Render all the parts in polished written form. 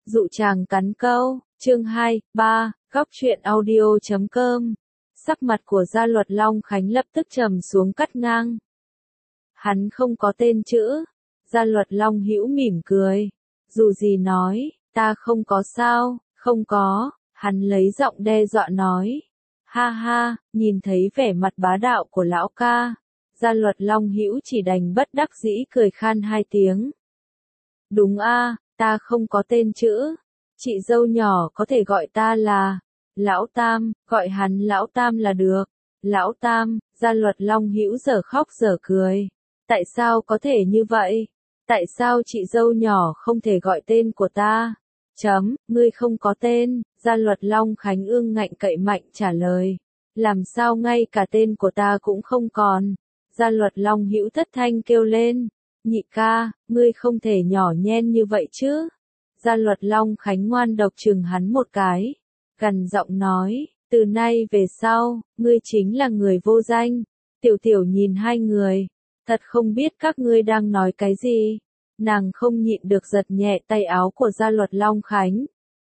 Dụ chàng cắn câu, chương 2, 3, góc truyện audio.com. Sắc mặt của Gia Luật Long Khánh lập tức trầm xuống cắt ngang. Hắn không có tên chữ. Gia Luật Long Hữu mỉm cười. Dù gì nói, ta không có sao, không có, hắn lấy giọng đe dọa nói. Ha ha, nhìn thấy vẻ mặt bá đạo của lão ca. Gia Luật Long Hữu chỉ đành bất đắc dĩ cười khan hai tiếng. Đúng a, ta không có tên chữ. Chị dâu nhỏ có thể gọi ta là Lão Tam, gọi hắn Lão Tam là được. Lão Tam, Gia Luật Long Hữu dở khóc dở cười. Tại sao có thể như vậy? Tại sao chị dâu nhỏ không thể gọi tên của ta? Ngươi không có tên, Gia Luật Long Khánh ương ngạnh cậy mạnh trả lời. Làm sao ngay cả tên của ta cũng không còn? Gia Luật Long Hữu thất thanh kêu lên. Nhị ca, ngươi không thể nhỏ nhen như vậy chứ? Gia Luật Long Khánh ngoan độc chừng hắn một cái. Gằn giọng nói, từ nay về sau, ngươi chính là người vô danh. Tiểu Tiểu nhìn hai người. Thật không biết các ngươi đang nói cái gì. Nàng không nhịn được giật nhẹ tay áo của Gia Luật Long Khánh.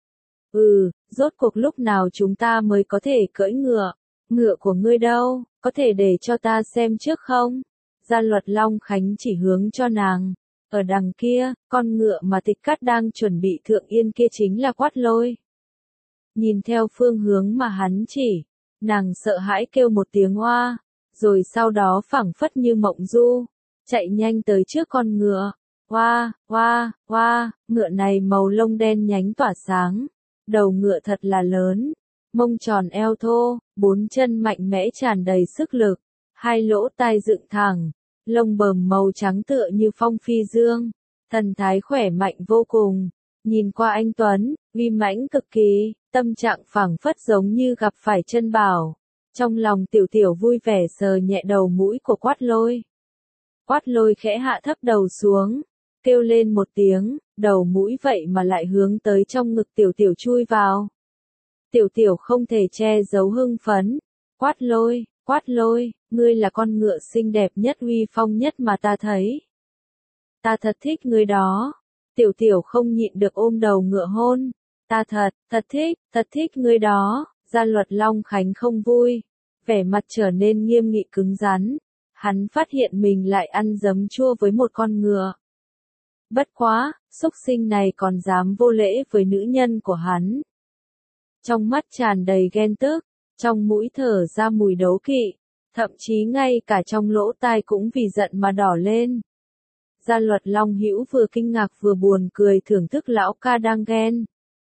Rốt cuộc lúc nào chúng ta mới có thể cưỡi ngựa? Ngựa của ngươi đâu, có thể để cho ta xem trước không? Gia Luật Long Khánh chỉ hướng cho nàng. Ở đằng kia, con ngựa mà Tịch Cát đang chuẩn bị thượng yên kia chính là Quát Lôi. Nhìn theo phương hướng mà hắn chỉ, nàng sợ hãi kêu một tiếng oa, rồi sau đó phảng phất như mộng du, chạy nhanh tới trước con ngựa. Oa, oa, oa, ngựa này màu lông đen nhánh tỏa sáng, đầu ngựa thật là lớn, mông tròn eo thô, bốn chân mạnh mẽ tràn đầy sức lực, hai lỗ tai dựng thẳng, lông bờm màu trắng tựa như phong phi dương, thần thái khỏe mạnh vô cùng, nhìn qua anh tuấn, uy mãnh cực kỳ, tâm trạng phảng phất giống như gặp phải chân bảo. Trong lòng Tiểu Tiểu vui vẻ sờ nhẹ đầu mũi của Quát Lôi. Quát Lôi khẽ hạ thấp đầu xuống, kêu lên một tiếng, đầu mũi vậy mà lại hướng tới trong ngực Tiểu Tiểu chui vào. Tiểu Tiểu không thể che giấu hưng phấn. Quát Lôi, ngươi là con ngựa xinh đẹp nhất uy phong nhất mà ta thấy. Ta thật thích ngươi đó. Tiểu Tiểu không nhịn được ôm đầu ngựa hôn. Ta thật thích ngươi đó. Gia Luật Long Khánh không vui. Vẻ mặt trở nên nghiêm nghị cứng rắn. Hắn phát hiện mình lại ăn giấm chua với một con ngựa. Bất quá, xúc sinh này còn dám vô lễ với nữ nhân của hắn. Trong mắt tràn đầy ghen tức, trong mũi thở ra mùi đấu kỵ, thậm chí ngay cả trong lỗ tai cũng vì giận mà đỏ lên. Gia Luật Long Hữu vừa kinh ngạc vừa buồn cười thưởng thức lão ca đang ghen.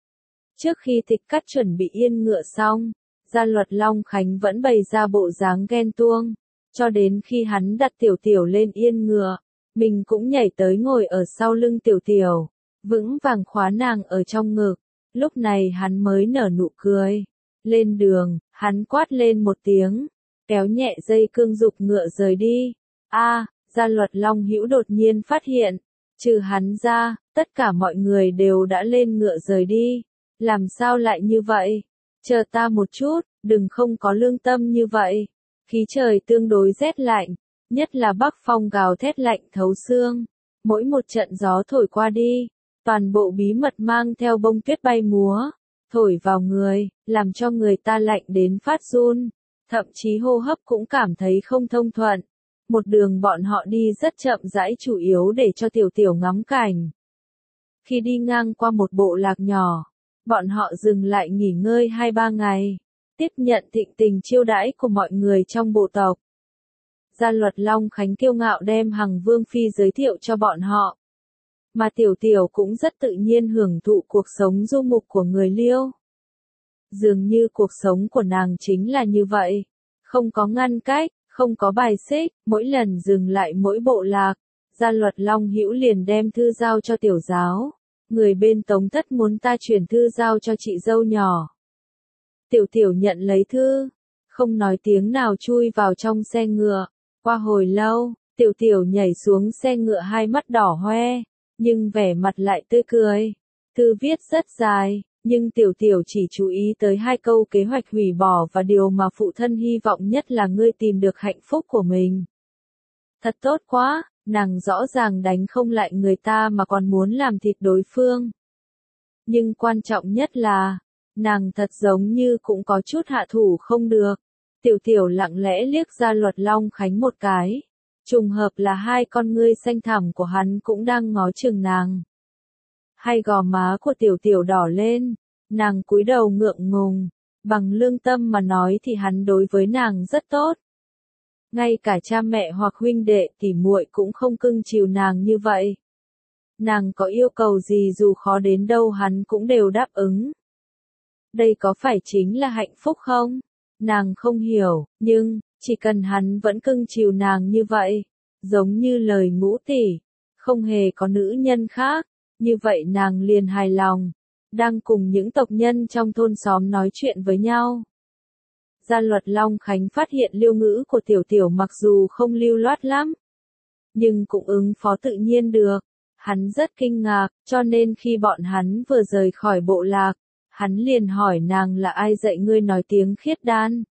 Trước khi Tịch Cát chuẩn bị yên ngựa xong, Gia Luật Long Khánh vẫn bày ra bộ dáng ghen tuông, cho đến khi hắn đặt Tiểu Tiểu lên yên ngựa, mình cũng nhảy tới ngồi ở sau lưng Tiểu Tiểu, vững vàng khóa nàng ở trong ngực, lúc này hắn mới nở nụ cười. Lên đường, hắn quát lên một tiếng, kéo nhẹ dây cương giục ngựa rời đi. Gia Luật Long Hữu đột nhiên phát hiện, trừ hắn ra, tất cả mọi người đều đã lên ngựa rời đi. Làm sao lại như vậy? Chờ ta một chút, đừng không có lương tâm như vậy. Khí trời tương đối rét lạnh, nhất là bắc phong gào thét lạnh thấu xương. Mỗi một trận gió thổi qua đi, toàn bộ bí mật mang theo bông tuyết bay múa, thổi vào người, làm cho người ta lạnh đến phát run, thậm chí hô hấp cũng cảm thấy không thông thuận. Một đường bọn họ đi rất chậm rãi chủ yếu để cho Tiểu Tiểu ngắm cảnh. Khi đi ngang qua một bộ lạc nhỏ, bọn họ dừng lại nghỉ ngơi 2-3 ngày, tiếp nhận thịnh tình chiêu đãi của mọi người trong bộ tộc. Gia Luật Long Khánh kiêu ngạo đem Hằng Vương Phi giới thiệu cho bọn họ. Mà Tiểu Tiểu cũng rất tự nhiên hưởng thụ cuộc sống du mục của người Liêu. Dường như cuộc sống của nàng chính là như vậy, không có ngăn cách, không có bài xích, mỗi lần dừng lại mỗi bộ lạc, Gia Luật Long Hữu liền đem thư giao cho Tiểu Giáo. Người bên Tống Thất muốn ta chuyển thư giao cho chị dâu nhỏ. Tiểu Tiểu nhận lấy thư, không nói tiếng nào chui vào trong xe ngựa. Qua hồi lâu, Tiểu Tiểu nhảy xuống xe ngựa hai mắt đỏ hoe, nhưng vẻ mặt lại tươi cười. Thư viết rất dài, nhưng Tiểu Tiểu chỉ chú ý tới 2 câu: kế hoạch hủy bỏ và điều mà phụ thân hy vọng nhất là ngươi tìm được hạnh phúc của mình. Thật tốt quá, nàng rõ ràng đánh không lại người ta mà còn muốn làm thịt đối phương. Nhưng quan trọng nhất là, nàng thật giống như cũng có chút hạ thủ không được. Tiểu Tiểu lặng lẽ liếc Gia Luật Long Khánh một cái. Trùng hợp là hai con ngươi xanh thẳm của hắn cũng đang ngó chừng nàng. Hai gò má của Tiểu Tiểu đỏ lên, nàng cúi đầu ngượng ngùng, bằng lương tâm mà nói thì hắn đối với nàng rất tốt. Ngay cả cha mẹ hoặc huynh đệ tỉ muội cũng không cưng chiều nàng như vậy. Nàng có yêu cầu gì dù khó đến đâu hắn cũng đều đáp ứng. Đây có phải chính là hạnh phúc không? Nàng không hiểu, nhưng, chỉ cần hắn vẫn cưng chiều nàng như vậy, giống như lời Ngũ tỷ, không hề có nữ nhân khác, như vậy nàng liền hài lòng, đang cùng những tộc nhân trong thôn xóm nói chuyện với nhau. Gia Luật Long Khánh phát hiện lưu ngữ của Tiểu Tiểu mặc dù không lưu loát lắm, nhưng cũng ứng phó tự nhiên được. Hắn rất kinh ngạc, cho nên khi bọn hắn vừa rời khỏi bộ lạc, hắn liền hỏi nàng là ai dạy ngươi nói tiếng khiết đan.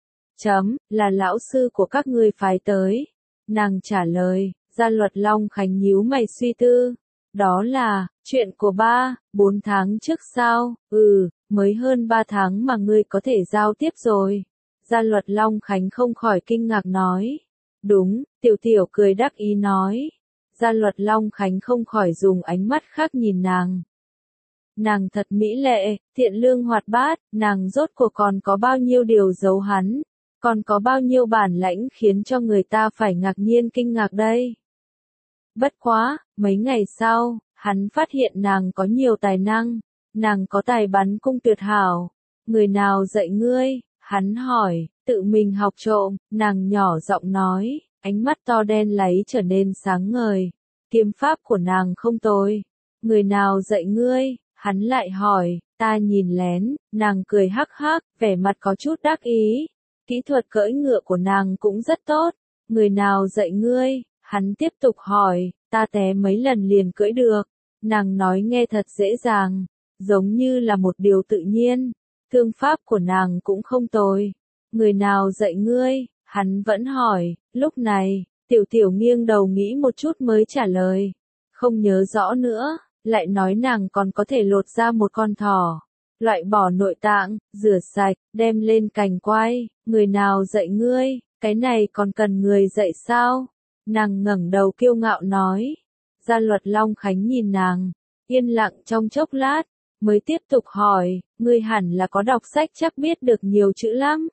Là lão sư của các ngươi phái tới. Nàng trả lời, Gia Luật Long Khánh nhíu mày suy tư. Đó là, chuyện của 4 tháng trước sao? Mới hơn 3 tháng mà ngươi có thể giao tiếp rồi. Gia Luật Long Khánh không khỏi kinh ngạc nói. Đúng, Tiểu Tiểu cười đắc ý nói. Gia Luật Long Khánh không khỏi dùng ánh mắt khác nhìn nàng. Nàng thật mỹ lệ, thiện lương hoạt bát, nàng rốt cuộc còn có bao nhiêu điều giấu hắn, còn có bao nhiêu bản lãnh khiến cho người ta phải ngạc nhiên kinh ngạc đây. Bất quá, mấy ngày sau, hắn phát hiện nàng có nhiều tài năng, nàng có tài bắn cung tuyệt hảo. Người nào dạy ngươi? Hắn hỏi, tự mình học trộm, nàng nhỏ giọng nói, ánh mắt to đen láy trở nên sáng ngời. Kiếm pháp của nàng không tồi. Người nào dạy ngươi? Hắn lại hỏi, ta nhìn lén, nàng cười hắc hắc, vẻ mặt có chút đắc ý. Kỹ thuật cưỡi ngựa của nàng cũng rất tốt. Người nào dạy ngươi? Hắn tiếp tục hỏi, ta té mấy lần liền cưỡi được. Nàng nói nghe thật dễ dàng, giống như là một điều tự nhiên. Thương pháp của nàng cũng không tồi. Người nào dạy ngươi? Hắn vẫn hỏi, lúc này, Tiểu Tiểu nghiêng đầu nghĩ một chút mới trả lời. Không nhớ rõ nữa, lại nói nàng còn có thể lột ra một con thỏ. Loại bỏ nội tạng, rửa sạch, đem lên cành quay. Người nào dạy ngươi? Cái này còn cần người dạy sao? Nàng ngẩng đầu kiêu ngạo nói. Gia Luật Long Khánh nhìn nàng, yên lặng trong chốc lát, mới tiếp tục hỏi, ngươi hẳn là có đọc sách chắc biết được nhiều chữ lắm.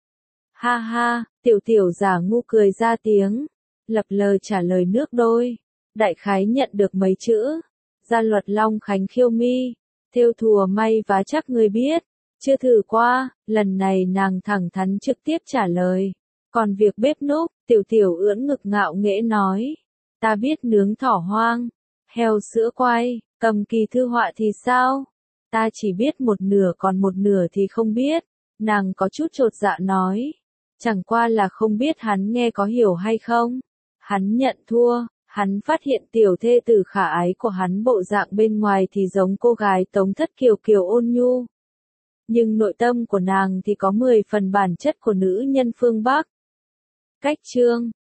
Ha ha, Tiểu Tiểu giả ngu cười ra tiếng, lập lờ trả lời nước đôi, đại khái nhận được mấy chữ. Gia Luật Long Khánh khiêu mi, thêu thùa may vá chắc ngươi biết, chưa thử qua. Lần này nàng thẳng thắn trực tiếp trả lời. Còn việc bếp núc, Tiểu Tiểu ưỡn ngực ngạo nghễ nói, ta biết nướng thỏ hoang, heo sữa quay, cầm kỳ thư họa thì sao? Ta chỉ biết một nửa còn một nửa thì không biết. Nàng có chút chột dạ nói, chẳng qua là không biết hắn nghe có hiểu hay không. Hắn nhận thua. Hắn phát hiện tiểu thê tử khả ái của hắn bộ dạng bên ngoài thì giống cô gái Tống Thất Kiều kiều ôn nhu. Nhưng nội tâm của nàng thì có 10 phần bản chất của nữ nhân phương Bắc. Cách chương